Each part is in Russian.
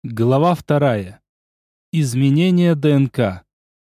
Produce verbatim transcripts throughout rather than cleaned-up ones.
Глава вторая. Изменение ДНК.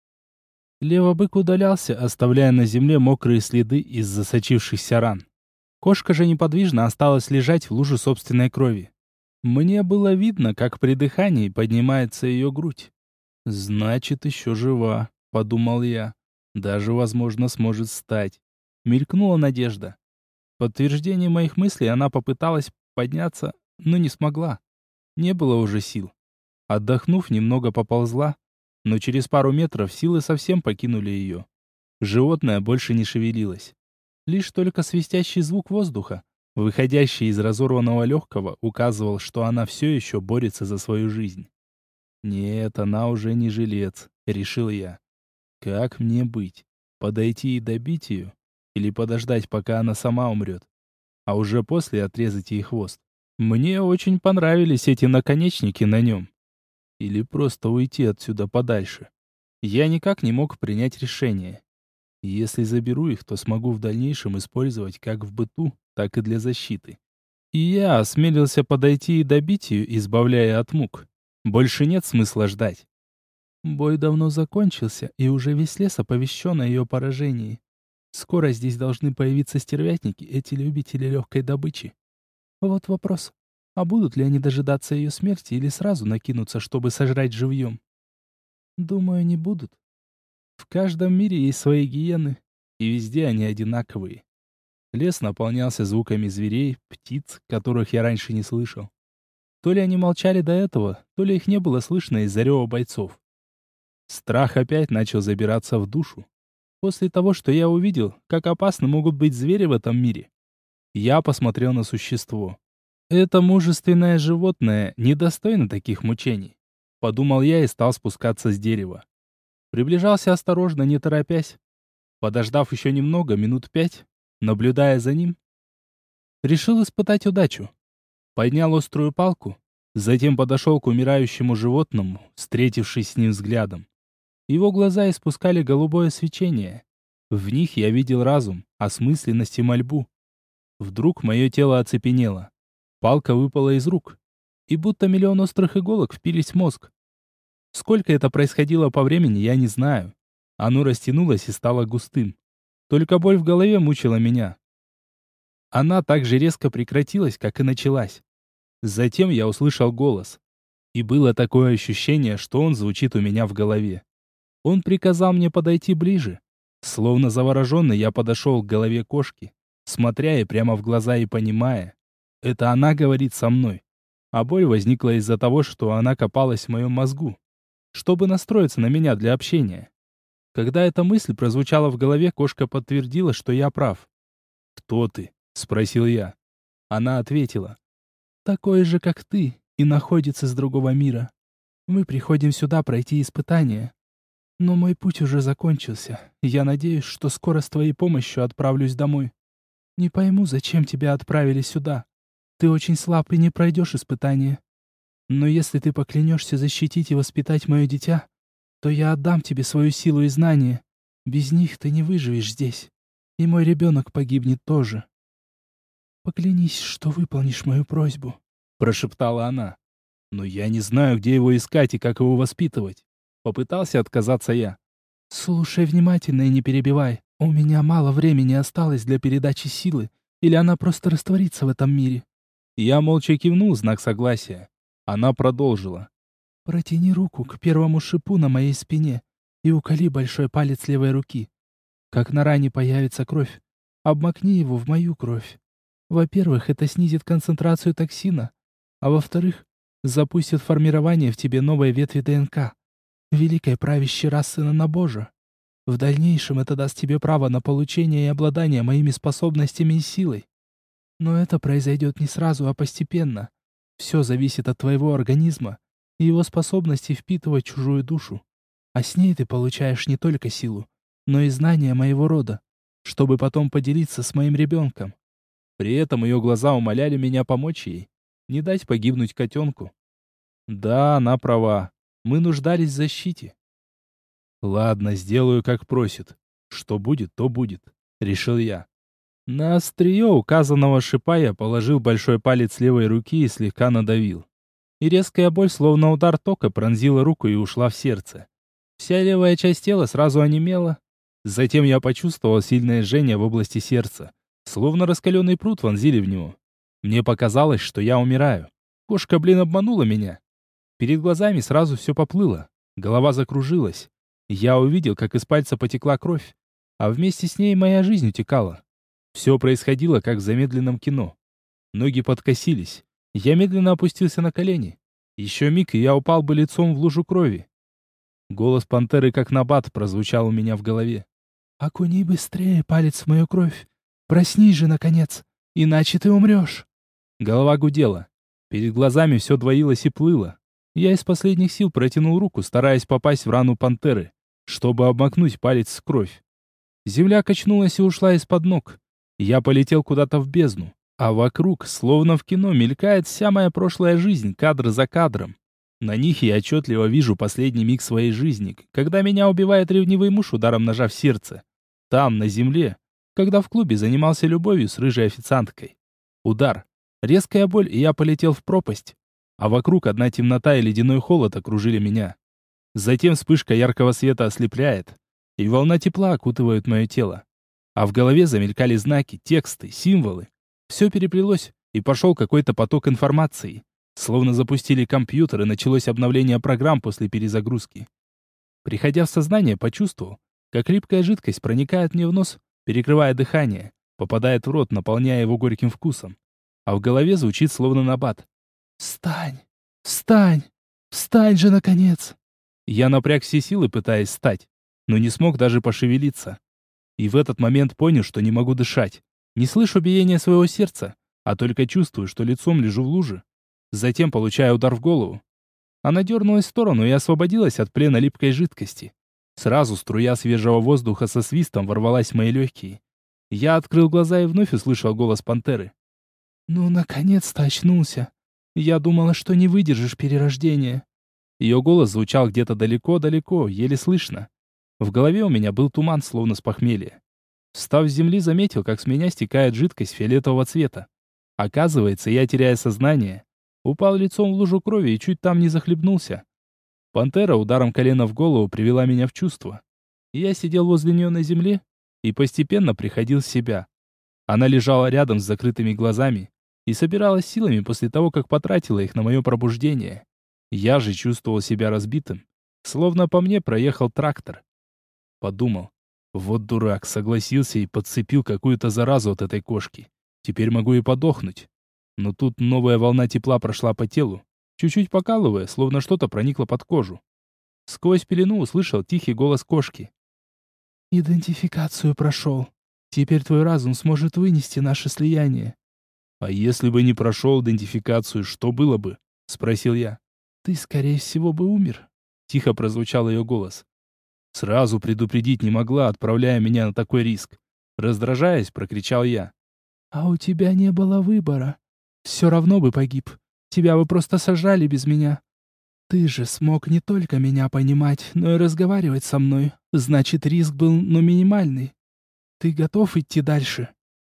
Левобык удалялся, оставляя на земле мокрые следы из засочившихся ран. Кошка же неподвижно осталась лежать в луже собственной крови. Мне было видно, как при дыхании поднимается ее грудь. «Значит, еще жива», — подумал я. «Даже, возможно, сможет встать». Мелькнула надежда. В подтверждение моих мыслей она попыталась подняться, но не смогла. Не было уже сил. Отдохнув, немного поползла, но через пару метров силы совсем покинули ее. Животное больше не шевелилось. Лишь только свистящий звук воздуха, выходящий из разорванного легкого, указывал, что она все еще борется за свою жизнь. «Нет, она уже не жилец», — решил я. «Как мне быть? Подойти и добить ее? Или подождать, пока она сама умрет? А уже после отрезать ей хвост? Мне очень понравились эти наконечники на нем. Или просто уйти отсюда подальше. Я никак не мог принять решение. Если заберу их, то смогу в дальнейшем использовать как в быту, так и для защиты. И я осмелился подойти и добить ее, избавляя от мук. Больше нет смысла ждать. Бой давно закончился, и уже весь лес оповещен о ее поражении. Скоро здесь должны появиться стервятники, эти любители легкой добычи. Вот вопрос. А будут ли они дожидаться ее смерти или сразу накинуться, чтобы сожрать живьем? Думаю, не будут. В каждом мире есть свои гиены, и везде они одинаковые. Лес наполнялся звуками зверей, птиц, которых я раньше не слышал. То ли они молчали до этого, то ли их не было слышно из-за рева бойцов. Страх опять начал забираться в душу. После того, что я увидел, как опасны могут быть звери в этом мире, я посмотрел на существо. Это мужественное животное недостойно таких мучений. Подумал я и стал спускаться с дерева. Приближался осторожно, не торопясь. Подождав еще немного, минут пять, наблюдая за ним, решил испытать удачу. Поднял острую палку, затем подошел к умирающему животному, встретившись с ним взглядом. Его глаза испускали голубое свечение. В них я видел разум, осмысленность и мольбу. Вдруг мое тело оцепенело. Палка выпала из рук, и будто миллион острых иголок впились в мозг. Сколько это происходило по времени, я не знаю. Оно растянулось и стало густым. Только боль в голове мучила меня. Она так же резко прекратилась, как и началась. Затем я услышал голос. И было такое ощущение, что он звучит у меня в голове. Он приказал мне подойти ближе. Словно завороженный, я подошел к голове кошки, смотря ей прямо в глаза и понимая. Это она говорит со мной. А боль возникла из-за того, что она копалась в моем мозгу, чтобы настроиться на меня для общения. Когда эта мысль прозвучала в голове, кошка подтвердила, что я прав. «Кто ты?» — спросил я. Она ответила. «Такой же, как ты, и находится с другого мира. Мы приходим сюда пройти испытания. Но мой путь уже закончился, и я надеюсь, что скоро с твоей помощью отправлюсь домой. Не пойму, зачем тебя отправили сюда. Ты очень слаб и не пройдешь испытания. Но если ты поклянешься защитить и воспитать мое дитя, то я отдам тебе свою силу и знания. Без них ты не выживешь здесь, и мой ребенок погибнет тоже. Поклянись, что выполнишь мою просьбу», — прошептала она. «Но я не знаю, где его искать и как его воспитывать». Попытался отказаться я. «Слушай внимательно и не перебивай. У меня мало времени осталось для передачи силы, или она просто растворится в этом мире». Я молча кивнул в знак согласия. Она продолжила. «Протяни руку к первому шипу на моей спине и уколи большой палец левой руки. Как на ране появится кровь, обмакни его в мою кровь. Во-первых, это снизит концентрацию токсина, а во-вторых, запустит формирование в тебе новой ветви ДНК, великой правящей расы Нанобожа. В дальнейшем это даст тебе право на получение и обладание моими способностями и силой. Но это произойдет не сразу, а постепенно. Все зависит от твоего организма и его способности впитывать чужую душу. А с ней ты получаешь не только силу, но и знания моего рода, чтобы потом поделиться с моим ребенком». При этом ее глаза умоляли меня помочь ей, не дать погибнуть котенку. Да, она права. Мы нуждались в защите. «Ладно, сделаю, как просит. Что будет, то будет», — решил я. На острие указанного шипа я положил большой палец левой руки и слегка надавил. и резкая боль, словно удар тока, пронзила руку и ушла в сердце. Вся левая часть тела сразу онемела. Затем я почувствовал сильное жжение в области сердца, словно раскаленный пруд вонзили в него. Мне показалось, что я умираю. Кошка, блин, обманула меня. Перед глазами сразу все поплыло. Голова закружилась. Я увидел, как из пальца потекла кровь, а вместе с ней моя жизнь утекала. Все происходило, как в замедленном кино. Ноги подкосились. Я медленно опустился на колени. Еще миг, и я упал бы лицом в лужу крови. Голос пантеры, как набат, прозвучал у меня в голове. «Окуни быстрее палец в мою кровь. Проснись же, наконец, иначе ты умрешь». Голова гудела. Перед глазами все двоилось и плыло. Я из последних сил протянул руку, стараясь попасть в рану пантеры, чтобы обмакнуть палец в кровь. Земля качнулась и ушла из-под ног. Я полетел куда-то в бездну, а вокруг, словно в кино, мелькает вся моя прошлая жизнь, кадр за кадром. На них я отчетливо вижу последний миг своей жизни, когда меня убивает ревнивый муж ударом ножа в сердце. Там, на земле, когда в клубе занимался любовью с рыжей официанткой. Удар. Резкая боль, и я полетел в пропасть. А вокруг одна темнота и ледяной холод окружили меня. Затем вспышка яркого света ослепляет, и волна тепла окутывает мое тело. А в голове замелькали знаки, тексты, символы. Все переплелось, и пошел какой-то поток информации. Словно запустили компьютер, и началось обновление программ после перезагрузки. Приходя в сознание, почувствовал, как липкая жидкость проникает мне в нос, перекрывая дыхание, попадает в рот, наполняя его горьким вкусом. А в голове звучит словно набат. «Встань! Встань! Встань же, наконец!» Я напряг все силы, пытаясь встать, но не смог даже пошевелиться. И в этот момент понял, что не могу дышать. Не слышу биения своего сердца, а только чувствую, что лицом лежу в луже. Затем получаю удар в голову. Она дернулась в сторону и освободилась от плена липкой жидкости. Сразу струя свежего воздуха со свистом ворвалась в мои легкие. Я открыл глаза и вновь услышал голос пантеры. «Ну, наконец-то очнулся. Я думала, что не выдержишь перерождения». Ее голос звучал где-то далеко-далеко, еле слышно. В голове у меня был туман, словно с похмелья. Встав с земли, заметил, как с меня стекает жидкость фиолетового цвета. Оказывается, я, теряя сознание, упал лицом в лужу крови и чуть там не захлебнулся. Пантера ударом колена в голову привела меня в чувство. Я сидел возле нее на земле и постепенно приходил в себя. Она лежала рядом с закрытыми глазами и собиралась силами после того, как потратила их на мое пробуждение. Я же чувствовал себя разбитым, словно по мне проехал трактор. Подумал, вот дурак, согласился и подцепил какую-то заразу от этой кошки. Теперь могу и подохнуть. Но тут новая волна тепла прошла по телу, чуть-чуть покалывая, словно что-то проникло под кожу. Сквозь пелену услышал тихий голос кошки. «Идентификацию прошел. Теперь твой разум сможет вынести наше слияние». «А если бы не прошел идентификацию, что было бы?» — спросил я. «Ты, скорее всего, бы умер», — тихо прозвучал ее голос. Сразу предупредить не могла, отправляя меня на такой риск. Раздражаясь, прокричал я. «А у тебя не было выбора. Все равно бы погиб. Тебя бы просто сожрали без меня. Ты же смог не только меня понимать, но и разговаривать со мной. Значит, риск был, но минимальный. Ты готов идти дальше?»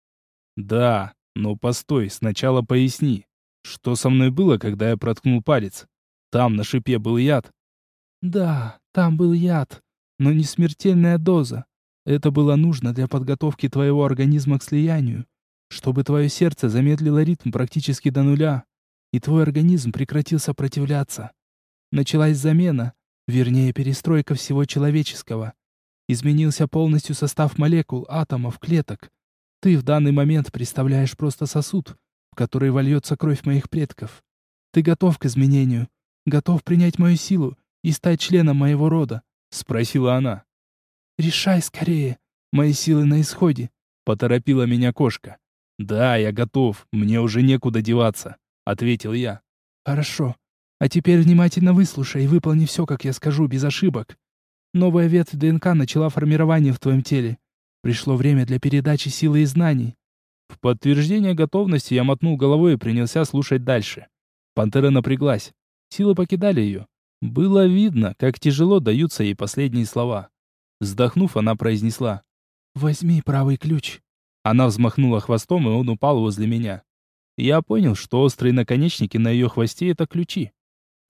«Да, но постой, сначала поясни. Что со мной было, когда я проткнул палец? Там на шипе был яд?» «Да, там был яд, но не смертельная доза. Это было нужно для подготовки твоего организма к слиянию, чтобы твое сердце замедлило ритм практически до нуля, и твой организм прекратил сопротивляться. Началась замена, вернее, перестройка всего человеческого. Изменился полностью состав молекул, атомов, клеток. Ты в данный момент представляешь просто сосуд, в который вольется кровь моих предков. Ты готов к изменению, готов принять мою силу и стать членом моего рода?» — спросила она. «Решай скорее, мои силы на исходе», — поторопила меня кошка. «Да, я готов, мне уже некуда деваться», — ответил я. «Хорошо, а теперь внимательно выслушай и выполни все, как я скажу, без ошибок. Новая ветвь ДНК начала формирование в твоем теле. Пришло время для передачи силы и знаний». В подтверждение готовности я мотнул головой и принялся слушать дальше. Пантера напряглась. Силы покидали ее. Было видно, как тяжело даются ей последние слова. Вздохнув, она произнесла: «Возьми правый ключ». Она взмахнула хвостом, и он упал возле меня. Я понял, что острые наконечники на ее хвосте — это ключи.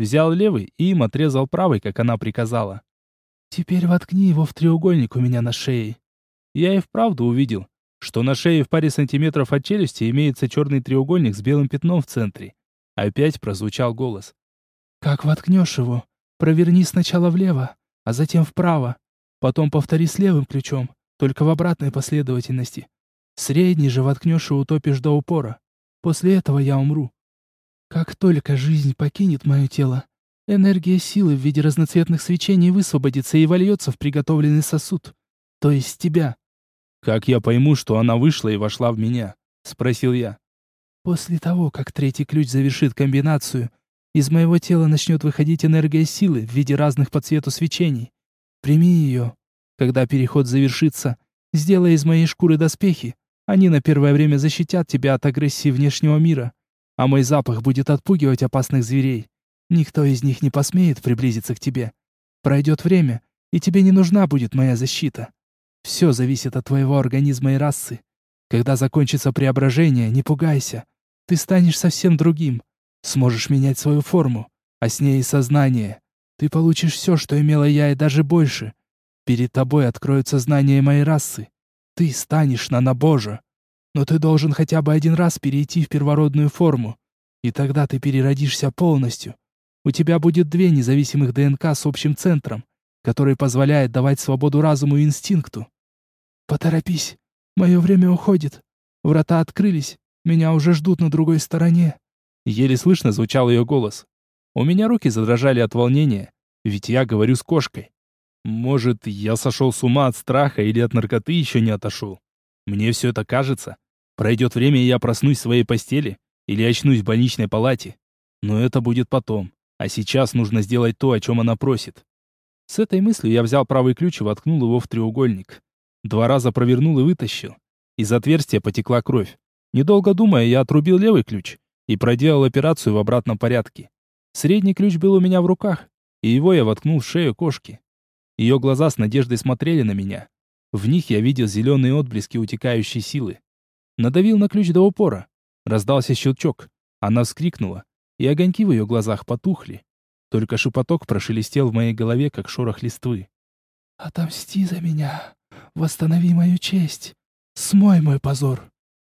Взял левый и им отрезал правый, как она приказала. «Теперь воткни его в треугольник у меня на шее». Я и вправду увидел, что на шее в паре сантиметров от челюсти имеется черный треугольник с белым пятном в центре. Опять прозвучал голос. «Как воткнешь его, проверни сначала влево, а затем вправо. Потом повтори с левым ключом, только в обратной последовательности. Средний же воткнешь и утопишь до упора. После этого я умру. Как только жизнь покинет мое тело, энергия силы в виде разноцветных свечений высвободится и вольется в приготовленный сосуд, то есть тебя». «Как я пойму, что она вышла и вошла в меня?» — спросил я. «После того, как третий ключ завершит комбинацию, из моего тела начнет выходить энергия силы в виде разных по цвету свечений. Прими ее. Когда переход завершится, сделай из моей шкуры доспехи. Они на первое время защитят тебя от агрессии внешнего мира, а мой запах будет отпугивать опасных зверей. Никто из них не посмеет приблизиться к тебе. Пройдет время, и тебе не нужна будет моя защита. Все зависит от твоего организма и расы. Когда закончится преображение, не пугайся. Ты станешь совсем другим. Сможешь менять свою форму, а с ней и сознание. Ты получишь все, что имела я, и даже больше. Перед тобой откроются знания моей расы. Ты станешь нанобожа. Но ты должен хотя бы один раз перейти в первородную форму. И тогда ты переродишься полностью. У тебя будет две независимых ДНК с общим центром, который позволяет давать свободу разуму и инстинкту. Поторопись, мое время уходит. Врата открылись, меня уже ждут на другой стороне». Еле слышно звучал ее голос. У меня руки задрожали от волнения, ведь я говорю с кошкой. Может, я сошел с ума от страха или от наркоты еще не отошел? Мне все это кажется. Пройдет время, и я проснусь в своей постели или очнусь в больничной палате. Но это будет потом. А сейчас нужно сделать то, о чем она просит. С этой мыслью я взял правый ключ и воткнул его в треугольник. Два раза провернул и вытащил. Из отверстия потекла кровь. Недолго думая, я отрубил левый ключ и проделал операцию в обратном порядке. Средний ключ был у меня в руках, и его я воткнул в шею кошки. Ее глаза с надеждой смотрели на меня. В них я видел зеленые отблески утекающей силы. Надавил на ключ до упора. Раздался щелчок. Она вскрикнула, и огоньки в ее глазах потухли. Только шепоток прошелестел в моей голове, как шорох листвы. «Отомсти за меня. Восстанови мою честь. Смой мой позор».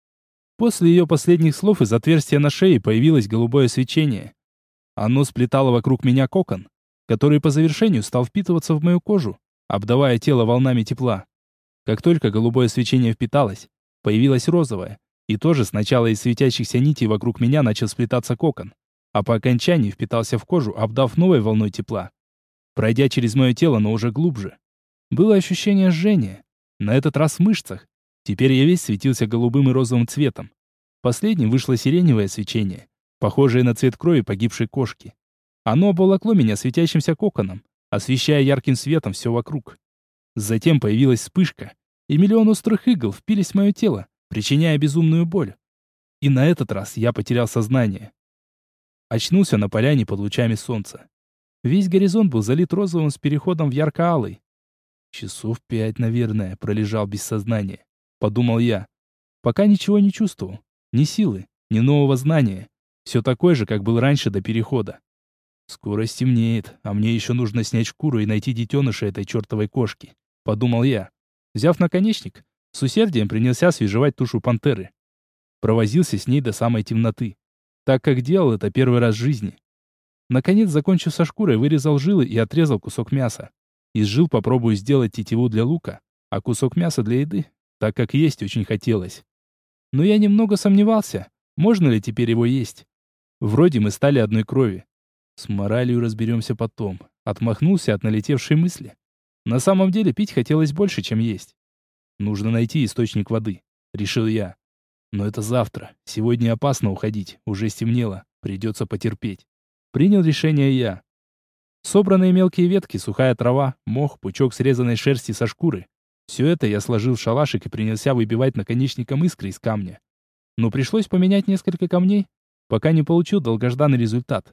После ее последних слов из отверстия на шее появилось голубое свечение. Оно сплетало вокруг меня кокон, который по завершению стал впитываться в мою кожу, обдавая тело волнами тепла. Как только голубое свечение впиталось, появилось розовое, и тоже сначала из светящихся нитей вокруг меня начал сплетаться кокон, а по окончании впитался в кожу, обдав новой волной тепла, пройдя через мое тело, но уже глубже. Было ощущение жжения, на этот раз в мышцах. Теперь я весь светился голубым и розовым цветом. Последним вышло сиреневое свечение, похожее на цвет крови погибшей кошки. Оно обволокло меня светящимся коконом, освещая ярким светом все вокруг. Затем появилась вспышка, и миллион острых игл впились в мое тело, причиняя безумную боль. И на этот раз я потерял сознание. Очнулся на поляне под лучами солнца. Весь горизонт был залит розовым с переходом в ярко-алый. Часов пять, наверное, пролежал без сознания, подумал я. Пока ничего не чувствовал. Ни силы, ни нового знания. Все такое же, как был раньше до перехода. Скоро стемнеет, а мне еще нужно снять шкуру и найти детеныша этой чертовой кошки, подумал я. Взяв наконечник, с усердием принялся освежевать тушу пантеры. Провозился с ней до самой темноты, так как делал это первый раз в жизни. Наконец, закончив со шкурой, вырезал жилы и отрезал кусок мяса. Из жил попробую сделать тетиву для лука, а кусок мяса для еды, так как есть очень хотелось. Но я немного сомневался, можно ли теперь его есть. Вроде мы стали одной крови. С моралью разберемся потом. Отмахнулся от налетевшей мысли. На самом деле пить хотелось больше, чем есть. Нужно найти источник воды, решил я. Но это завтра. Сегодня опасно уходить, уже стемнело, придется потерпеть. Принял решение я. Собранные мелкие ветки, сухая трава, мох, пучок срезанной шерсти со шкуры. Все это я сложил в шалашик и принялся выбивать наконечником искры из камня. Но пришлось поменять несколько камней, пока не получил долгожданный результат.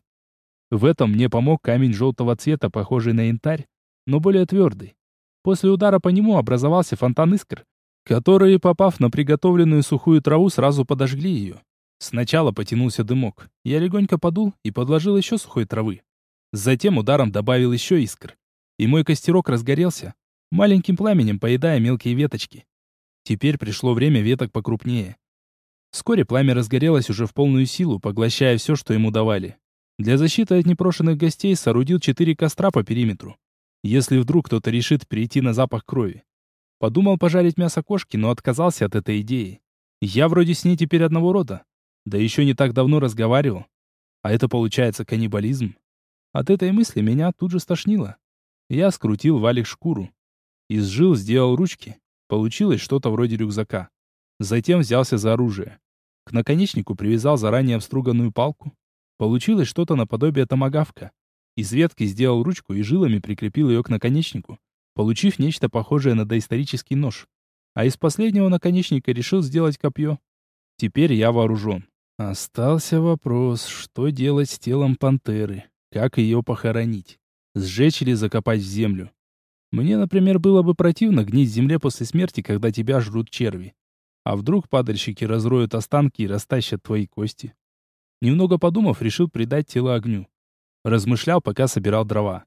В этом мне помог камень желтого цвета, похожий на янтарь, но более твердый. После удара по нему образовался фонтан искр, которые, попав на приготовленную сухую траву, сразу подожгли ее. Сначала потянулся дымок. Я легонько подул и подложил еще сухой травы. Затем ударом добавил еще искр. И мой костерок разгорелся, маленьким пламенем поедая мелкие веточки. Теперь пришло время веток покрупнее. Вскоре пламя разгорелось уже в полную силу, поглощая все, что ему давали. Для защиты от непрошенных гостей соорудил четыре костра по периметру. Если вдруг кто-то решит перейти на запах крови. Подумал пожарить мясо кошки, но отказался от этой идеи. Я вроде с ней теперь одного рода. Да еще не так давно разговаривал. А это получается каннибализм. От этой мысли меня тут же стошнило. Я скрутил валик шкуру. Из жил сделал ручки. Получилось что-то вроде рюкзака. Затем взялся за оружие. К наконечнику привязал заранее обструганную палку. Получилось что-то наподобие томагавка. Из ветки сделал ручку и жилами прикрепил ее к наконечнику, получив нечто похожее на доисторический нож. А из последнего наконечника решил сделать копье. Теперь я вооружен. Остался вопрос, что делать с телом пантеры, как ее похоронить, сжечь или закопать в землю. Мне, например, было бы противно гнить в земле после смерти, когда тебя жрут черви. А вдруг падальщики разроют останки и растащат твои кости? Немного подумав, решил придать тело огню. Размышлял, пока собирал дрова.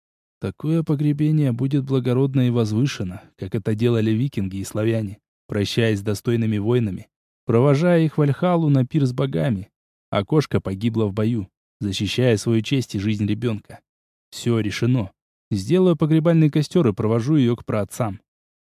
Такое погребение будет благородно и возвышенно, как это делали викинги и славяне, прощаясь с достойными воинами, провожая их в Вальхаллу на пир с богами. А кошка погибла в бою, защищая свою честь и жизнь ребенка. Все решено. Сделаю погребальный костер и провожу ее к праотцам.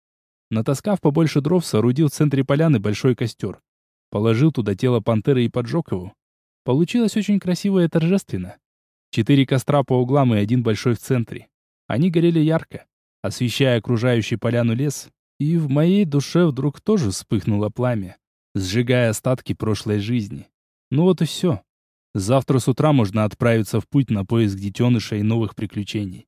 Натаскав побольше дров, соорудил в центре поляны большой костер. Положил туда тело пантеры и поджег его. Получилось очень красиво и торжественно. Четыре костра по углам и один большой в центре. Они горели ярко, освещая окружающий поляну лес, и в моей душе вдруг тоже вспыхнуло пламя, сжигая остатки прошлой жизни. Ну вот и все. Завтра с утра можно отправиться в путь на поиск детеныша и новых приключений.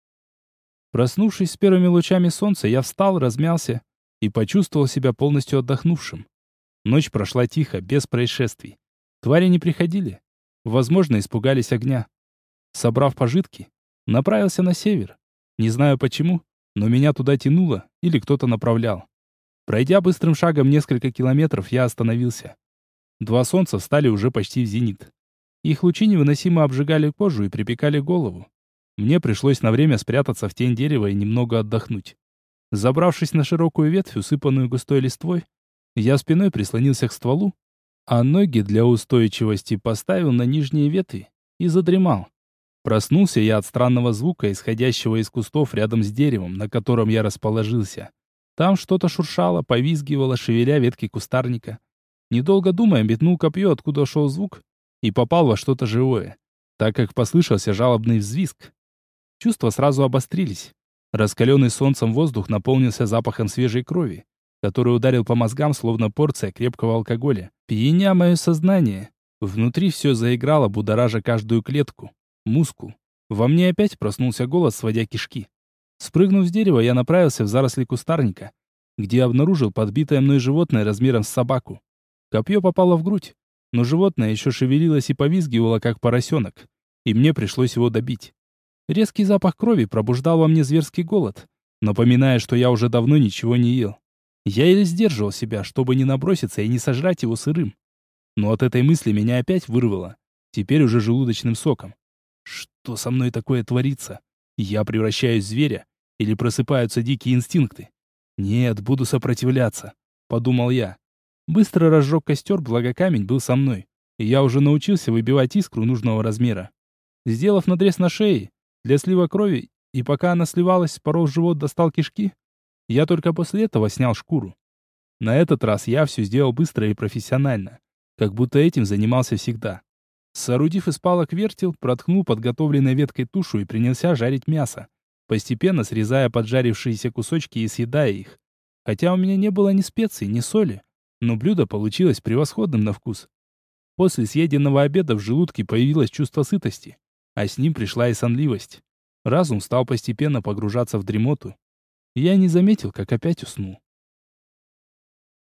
Проснувшись с первыми лучами солнца, я встал, размялся и почувствовал себя полностью отдохнувшим. Ночь прошла тихо, без происшествий. Твари не приходили. Возможно, испугались огня. Собрав пожитки, направился на север. Не знаю почему, но меня туда тянуло или кто-то направлял. Пройдя быстрым шагом несколько километров, я остановился. Два солнца встали уже почти в зенит. Их лучи невыносимо обжигали кожу и припекали голову. Мне пришлось на время спрятаться в тень дерева и немного отдохнуть. Забравшись на широкую ветвь, усыпанную густой листвой, я спиной прислонился к стволу, а ноги для устойчивости поставил на нижние ветви и задремал. Проснулся я от странного звука, исходящего из кустов рядом с деревом, на котором я расположился. Там что-то шуршало, повизгивало, шевеля ветки кустарника. Недолго думая, метнул копье, откуда шел звук, и попал во что-то живое, так как послышался жалобный взвизг. Чувства сразу обострились. Раскаленный солнцем воздух наполнился запахом свежей крови, который ударил по мозгам, словно порция крепкого алкоголя, пьяня мое сознание. Внутри все заиграло, будоража каждую клетку, мускул. Во мне опять проснулся голод, сводя кишки. Спрыгнув с дерева, я направился в заросли кустарника, где обнаружил подбитое мной животное размером с собаку. Копье попало в грудь, но животное еще шевелилось и повизгивало, как поросенок, и мне пришлось его добить. Резкий запах крови пробуждал во мне зверский голод, напоминая, что я уже давно ничего не ел. Я еле сдерживал себя, чтобы не наброситься и не сожрать его сырым. Но от этой мысли меня опять вырвало, теперь уже желудочным соком. Что со мной такое творится? Я превращаюсь в зверя? Или просыпаются дикие инстинкты? Нет, буду сопротивляться, подумал я. Быстро разжег костер, благо камень был со мной, и я уже научился выбивать искру нужного размера. Сделав надрез на шее, для слива крови, и пока она сливалась, поров живот, достал кишки, я только после этого снял шкуру. На этот раз я все сделал быстро и профессионально, как будто этим занимался всегда. Соорудив из палок вертел, проткнул подготовленной веткой тушу и принялся жарить мясо, постепенно срезая поджарившиеся кусочки и съедая их. Хотя у меня не было ни специй, ни соли, но блюдо получилось превосходным на вкус. После съеденного обеда в желудке появилось чувство сытости, а с ним пришла и сонливость. Разум стал постепенно погружаться в дремоту. Я не заметил, как опять уснул.